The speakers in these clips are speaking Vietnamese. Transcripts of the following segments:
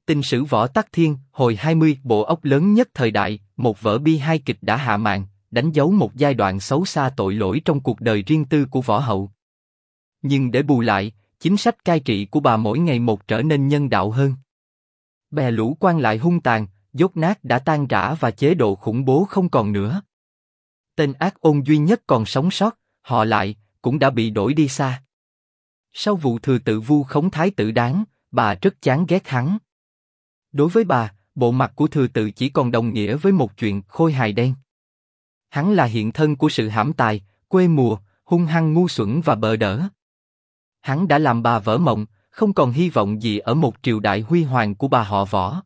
Tình sử Võ Tắc Thiên, hồi 20, bộ óc lớn nhất thời đại, một vở bi hai kịch đã hạ màn, đánh dấu một giai đoạn xấu xa tội lỗi trong cuộc đời riêng tư của Võ hậu. Nhưng để bù lại, chính sách cai trị của bà mỗi ngày một trở nên nhân đạo hơn. Bè lũ quan lại hung tàn, dốt nát đã tan rã và chế độ khủng bố không còn nữa. Tên ác ôn duy nhất còn sống sót, họ Lại, cũng đã bị đuổi đi xa. Sau vụ thừa tự vu khống thái tử Đáng, bà rất chán ghét hắn. Đối với bà, bộ mặt của thừa tự chỉ còn đồng nghĩa với một chuyện khôi hài đen. Hắn là hiện thân của sự hãm tài, quê mùa, hung hăng ngu xuẩn và bợ đỡ. Hắn đã làm bà vỡ mộng, không còn hy vọng gì ở một triều đại huy hoàng của bà họ Võ.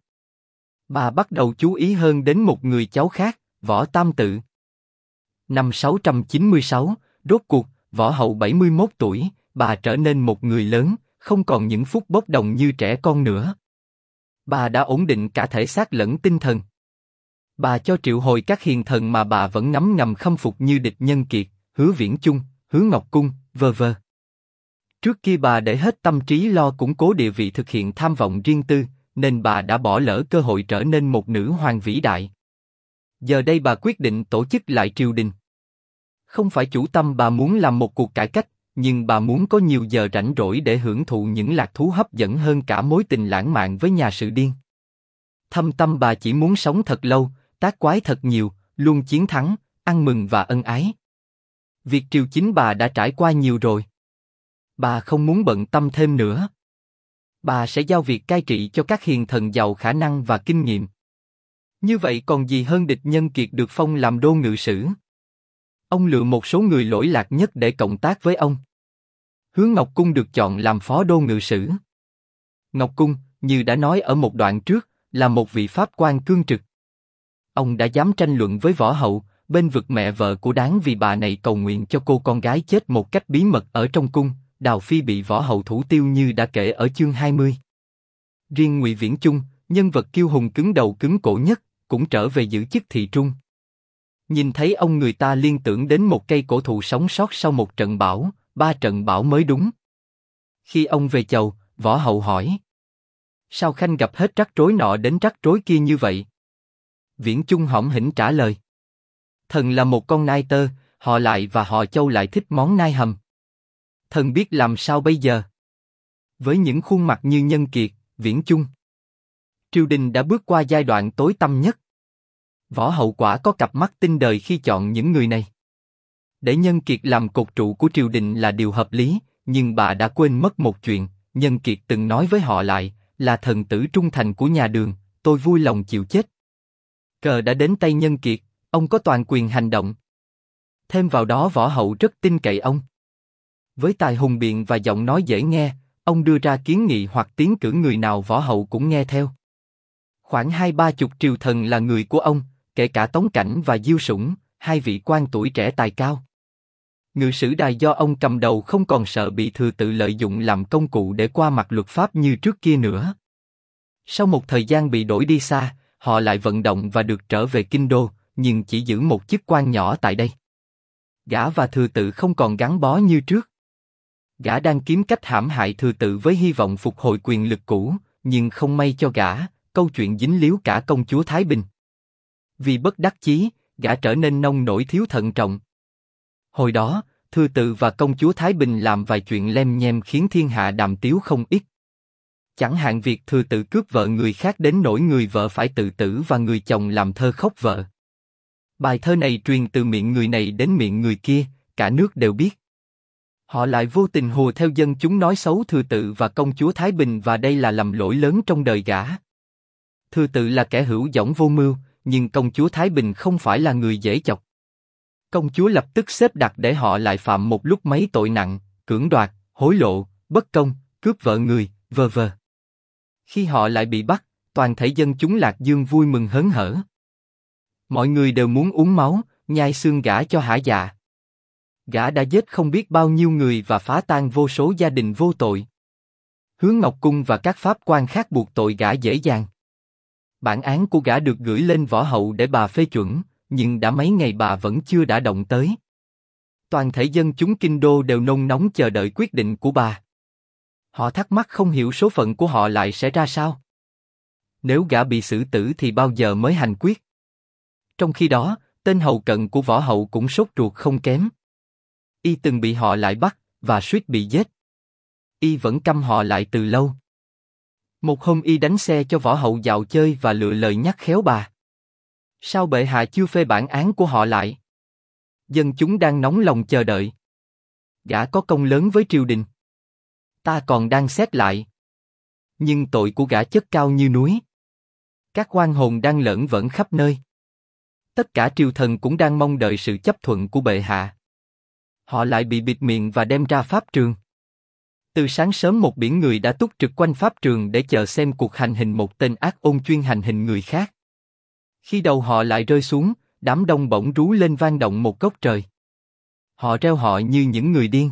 Bà bắt đầu chú ý hơn đến một người cháu khác, Võ Tam Tự. Năm 696, rốt cuộc, Võ hậu 71 tuổi, bà trở nên một người lớn, không còn những phút bốc đồng như trẻ con nữa. Bà đã ổn định cả thể xác lẫn tinh thần. Bà cho triệu hồi các hiền thần mà bà vẫn ngấm ngầm khâm phục như Địch Nhân Kiệt, Hứa Viễn Chung, Hứa Ngọc Cung, v.v. Trước kia bà để hết tâm trí lo củng cố địa vị thực hiện tham vọng riêng tư, nên bà đã bỏ lỡ cơ hội trở nên một nữ hoàng vĩ đại. Giờ đây bà quyết định tổ chức lại triều đình. Không phải chủ tâm bà muốn làm một cuộc cải cách, nhưng bà muốn có nhiều giờ rảnh rỗi để hưởng thụ những lạc thú hấp dẫn hơn cả mối tình lãng mạn với nhà sự điên. Thâm tâm bà chỉ muốn sống thật lâu, tác quái thật nhiều, luôn chiến thắng, ăn mừng và ân ái. Việc triều chính bà đã trải qua nhiều rồi. Bà không muốn bận tâm thêm nữa. Bà sẽ giao việc cai trị cho các hiền thần giàu khả năng và kinh nghiệm. Như vậy còn gì hơn Địch Nhân Kiệt được phong làm đô ngự sử. Ông lựa một số người lỗi lạc nhất để cộng tác với ông. Hứa Ngọc Cung được chọn làm phó đô ngự sử. Ngọc Cung, như đã nói ở một đoạn trước, là một vị pháp quan cương trực. Ông đã dám tranh luận với Võ hậu, bên vực mẹ vợ của Đáng vì bà này cầu nguyện cho cô con gái chết một cách bí mật ở trong cung. Đào Phi bị Võ hậu thủ tiêu như đã kể ở chương 20. Riêng Ngụy Viễn Chung, nhân vật kiêu hùng cứng đầu cứng cổ nhất, cũng trở về giữ chức thị trung. Nhìn thấy ông người ta liên tưởng đến một cây cổ thụ sống sót sau một trận bão, 3 trận bão mới đúng. Khi ông về chầu, Võ hậu hỏi: sao Khanh gặp hết rắc rối nọ đến rắc rối kia như vậy? Viễn Chung hõm hỉnh trả lời: thần là một con nai tơ, họ Lại và họ Châu lại thích món nai hầm. Thần biết làm sao bây giờ? Với những khuôn mặt như Nhân Kiệt, Viễn Chung, triều đình đã bước qua giai đoạn tối tăm nhất. Võ hậu quả có cặp mắt tinh đời khi chọn những người này. Để Nhân Kiệt làm cột trụ của triều đình là điều hợp lý, nhưng bà đã quên mất một chuyện. Nhân Kiệt từng nói với họ Lại, là thần tử trung thành của nhà Đường, tôi vui lòng chịu chết. Cờ đã đến tay Nhân Kiệt, ông có toàn quyền hành động. Thêm vào đó Võ hậu rất tin cậy ông. Với tài hùng biện và giọng nói dễ nghe, ông đưa ra kiến nghị hoặc tiến cử người nào Võ hậu cũng nghe theo. Khoảng 20-30 triều thần là người của ông, kể cả Tống Cảnh và Diêu Sủng, hai vị quan tuổi trẻ tài cao. Ngự sử đài do ông cầm đầu không còn sợ bị thừa tự lợi dụng làm công cụ để qua mặt luật pháp như trước kia nữa. Sau một thời gian bị đuổi đi xa, họ lại vận động và được trở về kinh đô, nhưng chỉ giữ một chức quan nhỏ tại đây. Gã và thừa tự không còn gắn bó như trước. Gã đang kiếm cách hãm hại thừa tự với hy vọng phục hồi quyền lực cũ, nhưng không may cho gã, câu chuyện dính líu cả công chúa Thái Bình. Vì bất đắc chí, gã trở nên nông nổi thiếu thận trọng. Hồi đó, thừa tự và công chúa Thái Bình làm vài chuyện lem nhem khiến thiên hạ đàm tiếu không ít. Chẳng hạn việc thừa tự cướp vợ người khác đến nỗi người vợ phải tự tử và người chồng làm thơ khóc vợ. Bài thơ này truyền từ miệng người này đến miệng người kia, cả nước đều biết. Họ lại vô tình hùa theo dân chúng nói xấu thừa tự và công chúa Thái Bình và đây là lầm lỗi lớn trong đời gã. Thừa tự là kẻ hữu dõng vô mưu, nhưng công chúa Thái Bình không phải là người dễ chọc. Công chúa lập tức xếp đặt để họ lại phạm một lúc mấy tội nặng, cưỡng đoạt, hối lộ, bất công, cướp vợ người, v.v. Khi họ lại bị bắt, toàn thể dân chúng Lạc Dương vui mừng hớn hở. Mọi người đều muốn uống máu, nhai xương gã cho hả dạ. Gã đã giết không biết bao nhiêu người và phá tan vô số gia đình vô tội. Hứa Ngọc Cung và các pháp quan khác buộc tội gã dễ dàng. Bản án của gã được gửi lên Võ hậu để bà phê chuẩn, nhưng đã mấy ngày bà vẫn chưa đã động tới. Toàn thể dân chúng kinh đô đều nôn nóng chờ đợi quyết định của bà. Họ thắc mắc không hiểu số phận của họ lại sẽ ra sao. Nếu gã bị xử tử thì bao giờ mới hành quyết? Trong khi đó, tên hầu cận của võ hậu cũng sốt ruột không kém. Y từng bị họ lại bắt, và suýt bị giết. Y vẫn căm họ lại từ lâu. Một hôm y đánh xe cho võ hậu dạo chơi và lựa lời nhắc khéo bà. Sao bệ hạ chưa phê bản án của họ lại? Dân chúng đang nóng lòng chờ đợi. Gã có công lớn với triều đình. Ta còn đang xét lại. Nhưng tội của gã chất cao như núi. Các oan hồn đang lởn vởn khắp nơi. Tất cả triều thần cũng đang mong đợi sự chấp thuận của bệ hạ. Họ lại bị bịt miệng và đem ra pháp trường. Từ sáng sớm một biển người đã túc trực quanh pháp trường để chờ xem cuộc hành hình một tên ác ôn chuyên hành hình người khác. Khi đầu họ lại rơi xuống, đám đông bỗng rú lên vang động một góc trời. Họ reo họ như những người điên.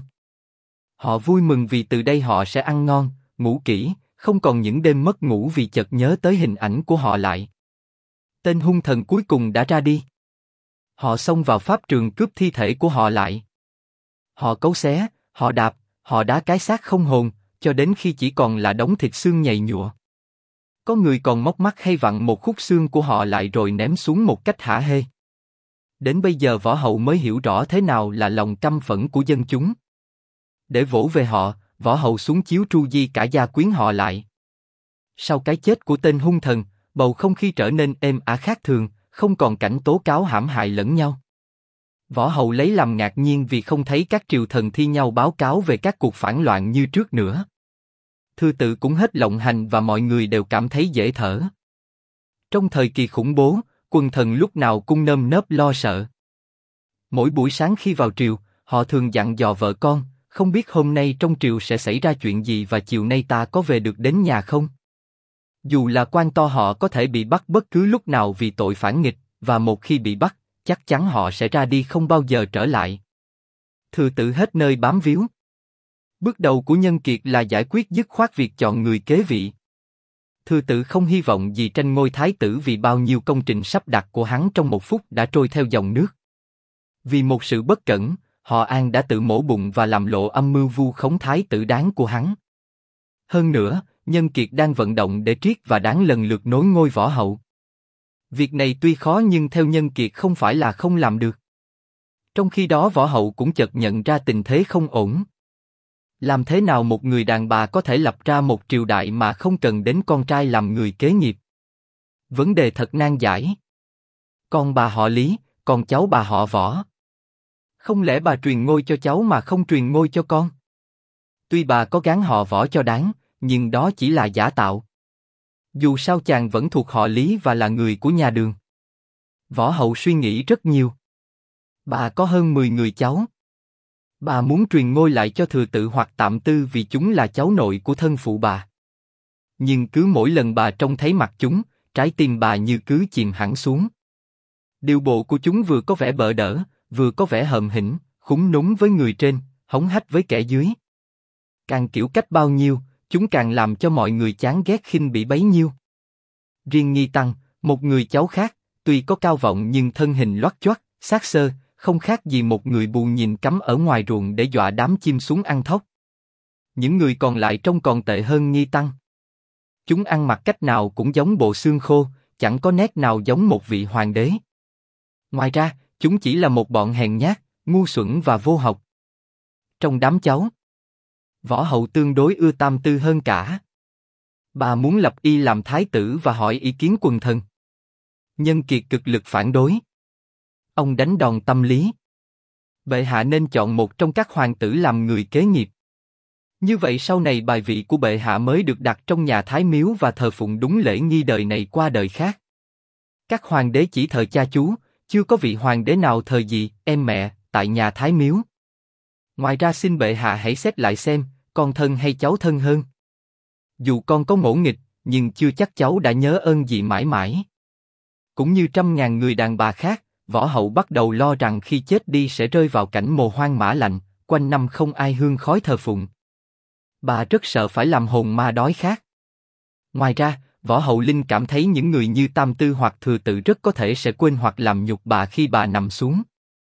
Họ vui mừng vì từ đây họ sẽ ăn ngon, ngủ kỹ, không còn những đêm mất ngủ vì chợt nhớ tới hình ảnh của họ lại. Tên hung thần cuối cùng đã ra đi. Họ xông vào pháp trường cướp thi thể của họ lại. Họ cấu xé, họ đạp, họ đá cái xác không hồn, cho đến khi chỉ còn là đống thịt xương nhầy nhụa. Có người còn móc mắt hay vặn một khúc xương của họ lại rồi ném xuống một cách hả hê. Đến bây giờ võ hậu mới hiểu rõ thế nào là lòng căm phẫn của dân chúng. Để vỗ về họ, võ hậu xuống chiếu tru di cả gia quyến họ lại. Sau cái chết của tên hung thần, bầu không khí trở nên êm ả khác thường, không còn cảnh tố cáo hãm hại lẫn nhau. Võ hậu lấy làm ngạc nhiên vì không thấy các triều thần thi nhau báo cáo về các cuộc phản loạn như trước nữa. Thư tự cũng hết lộng hành và mọi người đều cảm thấy dễ thở. Trong thời kỳ khủng bố, quần thần lúc nào cũng nơm nớp lo sợ. Mỗi buổi sáng khi vào triều, họ thường dặn dò vợ con, không biết hôm nay trong triều sẽ xảy ra chuyện gì và chiều nay ta có về được đến nhà không? Dù là quan to họ có thể bị bắt bất cứ lúc nào vì tội phản nghịch, và một khi bị bắt, chắc chắn họ sẽ ra đi không bao giờ trở lại. Thừa tự hết nơi bám víu. Bước đầu của Nhân Kiệt là giải quyết dứt khoát việc chọn người kế vị. Thừa tự không hy vọng gì tranh ngôi thái tử vì bao nhiêu công trình sắp đặt của hắn trong một phút đã trôi theo dòng nước. Vì một sự bất cẩn, họ An đã tự mổ bụng và làm lộ âm mưu vu khống thái tử đáng của hắn. Hơn nữa, Nhân Kiệt đang vận động để Triết và Đáng lần lượt nối ngôi võ hậu. Việc này tuy khó nhưng theo Nhân Kiệt không phải là không làm được. Trong khi đó võ hậu cũng chợt nhận ra tình thế không ổn. Làm thế nào một người đàn bà có thể lập ra một triều đại mà không cần đến con trai làm người kế nghiệp? Vấn đề thật nan giải. Con bà họ Lý, còn cháu bà họ Võ. Không lẽ bà truyền ngôi cho cháu mà không truyền ngôi cho con? Tuy bà có gán họ Võ cho Đáng, nhưng đó chỉ là giả tạo. Dù sao chàng vẫn thuộc họ Lý và là người của nhà Đường. Võ hậu suy nghĩ rất nhiều. Bà có hơn 10 người cháu. Bà muốn truyền ngôi lại cho thừa tự hoặc tạm tư vì chúng là cháu nội của thân phụ bà. Nhưng cứ mỗi lần bà trông thấy mặt chúng, trái tim bà như cứ chìm hẳn xuống. Điều bộ của chúng vừa có vẻ bợ đỡ, vừa có vẻ hậm hĩnh, khúm núm với người trên, hống hách với kẻ dưới. Càng kiểu cách bao nhiêu, chúng càng làm cho mọi người chán ghét khinh bỉ bấy nhiêu. Riêng Nghi Tăng, một người cháu khác, tuy có cao vọng nhưng thân hình loắt choắt, xác xơ, không khác gì một người bù nhìn cắm ở ngoài ruộng để dọa đám chim xuống ăn thóc. Những người còn lại trông còn tệ hơn Nghi Tăng. Chúng ăn mặc cách nào cũng giống bộ xương khô, chẳng có nét nào giống một vị hoàng đế. Ngoài ra, chúng chỉ là một bọn hèn nhát, ngu xuẩn và vô học. Trong đám cháu, võ hậu tương đối ưa Tam Tư hơn cả. Bà muốn lập y làm thái tử và hỏi ý kiến quần thần. Nhân Kiệt cực lực phản đối. Ông đánh đòn tâm lý. Bệ hạ nên chọn một trong các hoàng tử làm người kế nghiệp. Như vậy sau này bài vị của bệ hạ mới được đặt trong nhà thái miếu và thờ phụng đúng lễ nghi đời này qua đời khác. Các hoàng đế chỉ thờ cha chú, chưa có vị hoàng đế nào thờ gì, em mẹ, tại nhà thái miếu. Ngoài ra xin bệ hạ hãy xét lại xem, con thân hay cháu thân hơn. Dù con có ngỗ nghịch, nhưng chưa chắc cháu đã nhớ ơn gì mãi mãi. Cũng như trăm ngàn người đàn bà khác, võ hậu bắt đầu lo rằng khi chết đi sẽ rơi vào cảnh mồ hoang mã lạnh, quanh năm không ai hương khói thờ phụng. Bà rất sợ phải làm hồn ma đói khát. Ngoài ra, võ hậu Linh cảm thấy những người như Tam Tư hoặc Thừa Tự rất có thể sẽ quên hoặc làm nhục bà khi bà nằm xuống.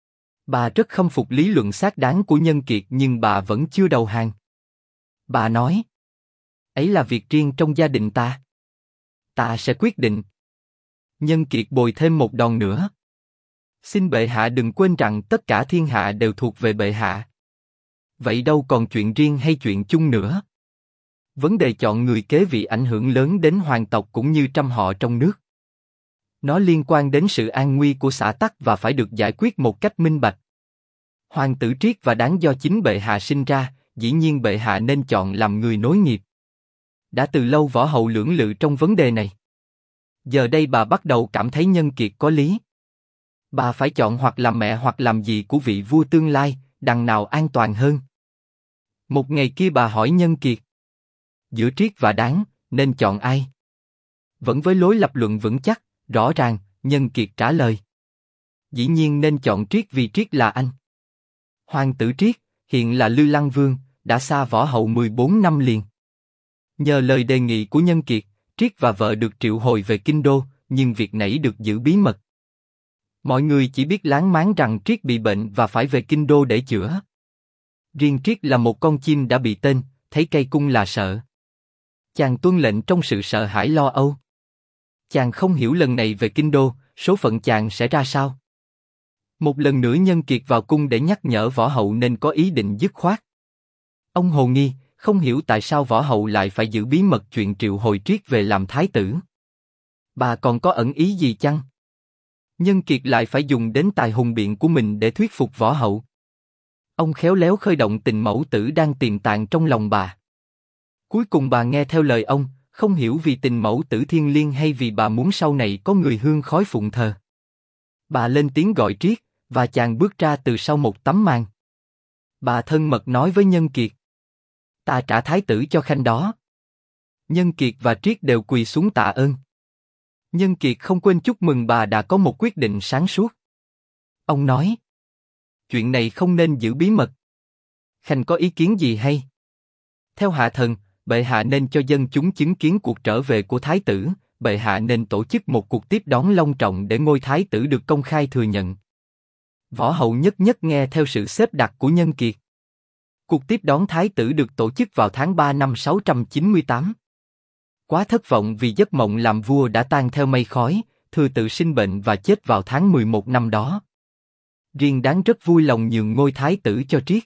Bà rất khâm phục lý luận xác đáng của Nhân Kiệt nhưng bà vẫn chưa đầu hàng. Bà nói, ấy là việc riêng trong gia đình ta. Ta sẽ quyết định. Nhân Kiệt bồi thêm một đòn nữa. Xin bệ hạ đừng quên rằng tất cả thiên hạ đều thuộc về bệ hạ. Vậy đâu còn chuyện riêng hay chuyện chung nữa. Vấn đề chọn người kế vị ảnh hưởng lớn đến hoàng tộc cũng như trăm họ trong nước. Nó liên quan đến sự an nguy của xã tắc và phải được giải quyết một cách minh bạch. Hoàng tử Triết và Đáng do chính bệ hạ sinh ra, dĩ nhiên bệ hạ nên chọn làm người nối nghiệp. Đã từ lâu võ hậu lưỡng lự trong vấn đề này. Giờ đây bà bắt đầu cảm thấy Nhân Kiệt có lý. Bà phải chọn hoặc làm mẹ hoặc làm gì của vị vua tương lai, đằng nào an toàn hơn. Một ngày kia bà hỏi Nhân Kiệt. Giữa Triết và Đáng, nên chọn ai? Vẫn với lối lập luận vững chắc, rõ ràng, Nhân Kiệt trả lời. Dĩ nhiên nên chọn Triết vì Triết là anh. Hoàng tử Triết, hiện là Lư Lăng Vương, đã xa võ hậu 14 năm liền. Nhờ lời đề nghị của Nhân Kiệt, Triết và vợ được triệu hồi về kinh đô, nhưng việc nãy được giữ bí mật. Mọi người chỉ biết láng máng rằng Triết bị bệnh và phải về kinh đô để chữa. Riêng Triết là một con chim đã bị tên, thấy cây cung là sợ. Chàng tuân lệnh trong sự sợ hãi lo âu. Chàng không hiểu lần này về kinh đô, số phận chàng sẽ ra sao. Một lần nữa Nhân Kiệt vào cung để nhắc nhở võ hậu nên có ý định dứt khoát. Ông hồ nghi, không hiểu tại sao võ hậu lại phải giữ bí mật chuyện triệu hồi Triết về làm thái tử. Bà còn có ẩn ý gì chăng? Nhân Kiệt lại phải dùng đến tài hùng biện của mình để thuyết phục võ hậu. Ông khéo léo khơi động tình mẫu tử đang tiềm tàng trong lòng bà. Cuối cùng bà nghe theo lời ông, không hiểu vì tình mẫu tử thiêng liêng hay vì bà muốn sau này có người hương khói phụng thờ. Bà lên tiếng gọi Triết, và chàng bước ra từ sau một tấm màn. Bà thân mật nói với Nhân Kiệt. Ta trả thái tử cho khanh đó. Nhân Kiệt và Triết đều quỳ xuống tạ ơn. Nhân Kiệt không quên chúc mừng bà đã có một quyết định sáng suốt. Ông nói. Chuyện này không nên giữ bí mật. Khanh có ý kiến gì hay? Theo hạ thần, bệ hạ nên cho dân chúng chứng kiến cuộc trở về của thái tử. Bệ hạ nên tổ chức một cuộc tiếp đón long trọng để ngôi thái tử được công khai thừa nhận. Võ hậu nhất nhất nghe theo sự xếp đặt của Nhân Kiệt. Cuộc tiếp đón thái tử được tổ chức vào tháng 3 năm 698. Quá thất vọng vì giấc mộng làm vua đã tan theo mây khói, thừa tự sinh bệnh và chết vào tháng 11 năm đó. Riêng Đáng rất vui lòng nhường ngôi thái tử cho Triết.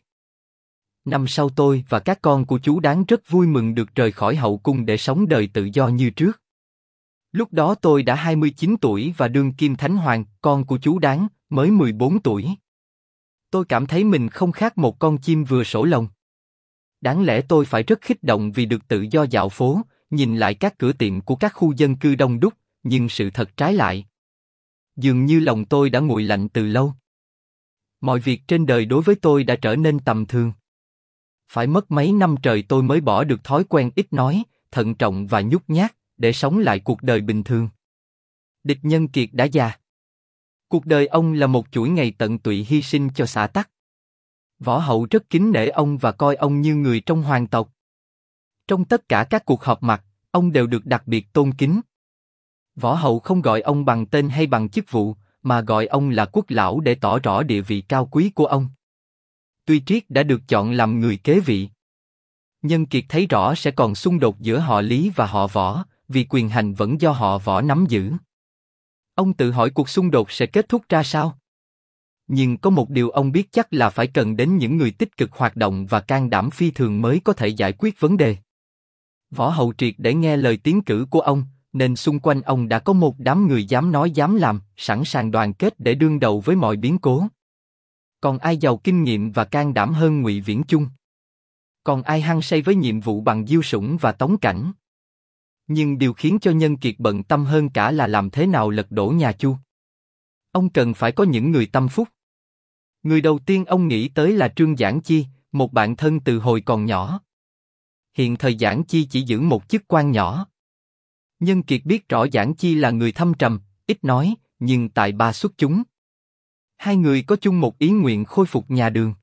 Năm sau tôi và các con của chú Đáng rất vui mừng được rời khỏi hậu cung để sống đời tự do như trước. Lúc đó tôi đã 29 tuổi và đương kim thánh hoàng, con của chú Đáng mới 14 tuổi. Tôi cảm thấy mình không khác một con chim vừa sổ lồng. Đáng lẽ tôi phải rất kích động vì được tự do dạo phố, nhìn lại các cửa tiệm của các khu dân cư đông đúc, nhưng sự thật trái lại. Dường như lòng tôi đã nguội lạnh từ lâu. Mọi việc trên đời đối với tôi đã trở nên tầm thường. Phải mất mấy năm trời tôi mới bỏ được thói quen ít nói, thận trọng và nhút nhát, để sống lại cuộc đời bình thường. Địch Nhân Kiệt đã già. Cuộc đời ông là một chuỗi ngày tận tụy hy sinh cho xã tắc. Võ hậu rất kính nể ông và coi ông như người trong hoàng tộc. Trong tất cả các cuộc họp mặt, ông đều được đặc biệt tôn kính. Võ hậu không gọi ông bằng tên hay bằng chức vụ, mà gọi ông là quốc lão để tỏ rõ địa vị cao quý của ông. Tuy Triết đã được chọn làm người kế vị, Nhân Kiệt thấy rõ sẽ còn xung đột giữa họ Lý và họ Võ, vì quyền hành vẫn do họ Võ nắm giữ. Ông tự hỏi cuộc xung đột sẽ kết thúc ra sao? Nhưng có một điều ông biết chắc là phải cần đến những người tích cực hoạt động và can đảm phi thường mới có thể giải quyết vấn đề. Võ hậu triệt để nghe lời tiến cử của ông, nên xung quanh ông đã có một đám người dám nói dám làm, sẵn sàng đoàn kết để đương đầu với mọi biến cố. Còn ai giàu kinh nghiệm và can đảm hơn Ngụy Viễn Chung? Còn ai hăng say với nhiệm vụ bằng Diêu Sủng và Tống Cảnh? Nhưng điều khiến cho Nhân Kiệt bận tâm hơn cả là làm thế nào lật đổ nhà Chu. Ông cần phải có những người tâm phúc. Người đầu tiên ông nghĩ tới là Trương Giảng Chi, một bạn thân từ hồi còn nhỏ. Hiện thời Giảng Chi chỉ giữ một chức quan nhỏ. Nhân Kiệt biết rõ Giảng Chi là người thâm trầm, ít nói, nhưng tài ba xuất chúng. Hai người có chung một ý nguyện khôi phục nhà Đường.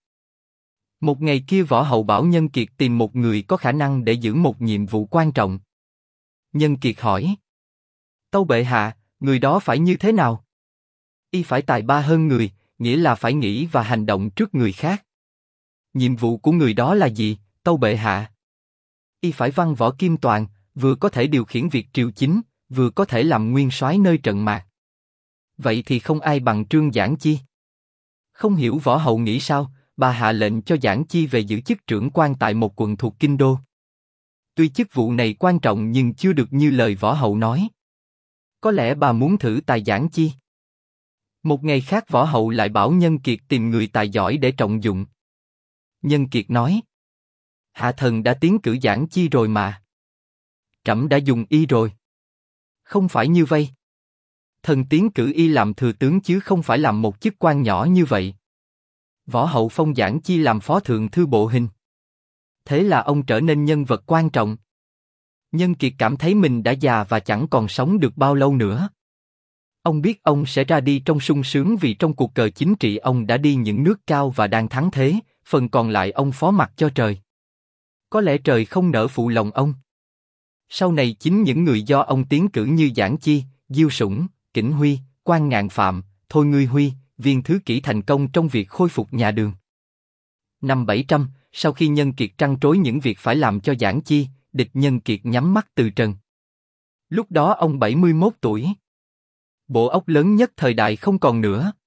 Một ngày kia Võ hậu bảo Nhân Kiệt tìm một người có khả năng để giữ một nhiệm vụ quan trọng. Nhân Kiệt hỏi: Tâu bệ hạ, người đó phải như thế nào? Y phải tài ba hơn người, nghĩa là phải nghĩ và hành động trước người khác. Nhiệm vụ của người đó là gì, tâu bệ hạ? Y phải văn võ kim toàn, vừa có thể điều khiển việc triều chính, vừa có thể làm nguyên soái nơi trận mạc. Vậy thì không ai bằng Trương Giảng Chi. Không hiểu võ hậu nghĩ sao, bà hạ lệnh cho Giảng Chi về giữ chức trưởng quan tại một quận thuộc kinh đô. Tuy chức vụ này quan trọng nhưng chưa được như lời võ hậu nói. Có lẽ bà muốn thử tài Giảng Chi. Một ngày khác võ hậu lại bảo Nhân Kiệt tìm người tài giỏi để trọng dụng. Nhân Kiệt nói: Hạ thần đã tiến cử Giảng Chi rồi mà. Trẫm đã dùng y rồi. Không phải như vậy. Thần tiến cử y làm thừa tướng chứ không phải làm một chức quan nhỏ như vậy. Võ hậu phong Giảng Chi làm phó thượng thư bộ hình. Thế là ông trở nên nhân vật quan trọng. Nhân Kiệt cảm thấy mình đã già và chẳng còn sống được bao lâu nữa. Ông biết ông sẽ ra đi trong sung sướng vì trong cuộc cờ chính trị ông đã đi những nước cao và đang thắng thế, phần còn lại ông phó mặc cho trời. Có lẽ trời không nỡ phụ lòng ông. Sau này chính những người do ông tiến cử như Giảng Chi, Diêu Sủng, Kỉnh Huy, Quan Ngạn Phạm, Thôi Ngươi Huy, Viên Thứ Kỷ thành công trong việc khôi phục nhà Đường. Năm 700, sau khi Nhân Kiệt trăn trối những việc phải làm cho Giảng Chi, địch Nhân Kiệt nhắm mắt từ trần. Lúc đó ông 71 tuổi. Bộ óc lớn nhất thời đại không còn nữa.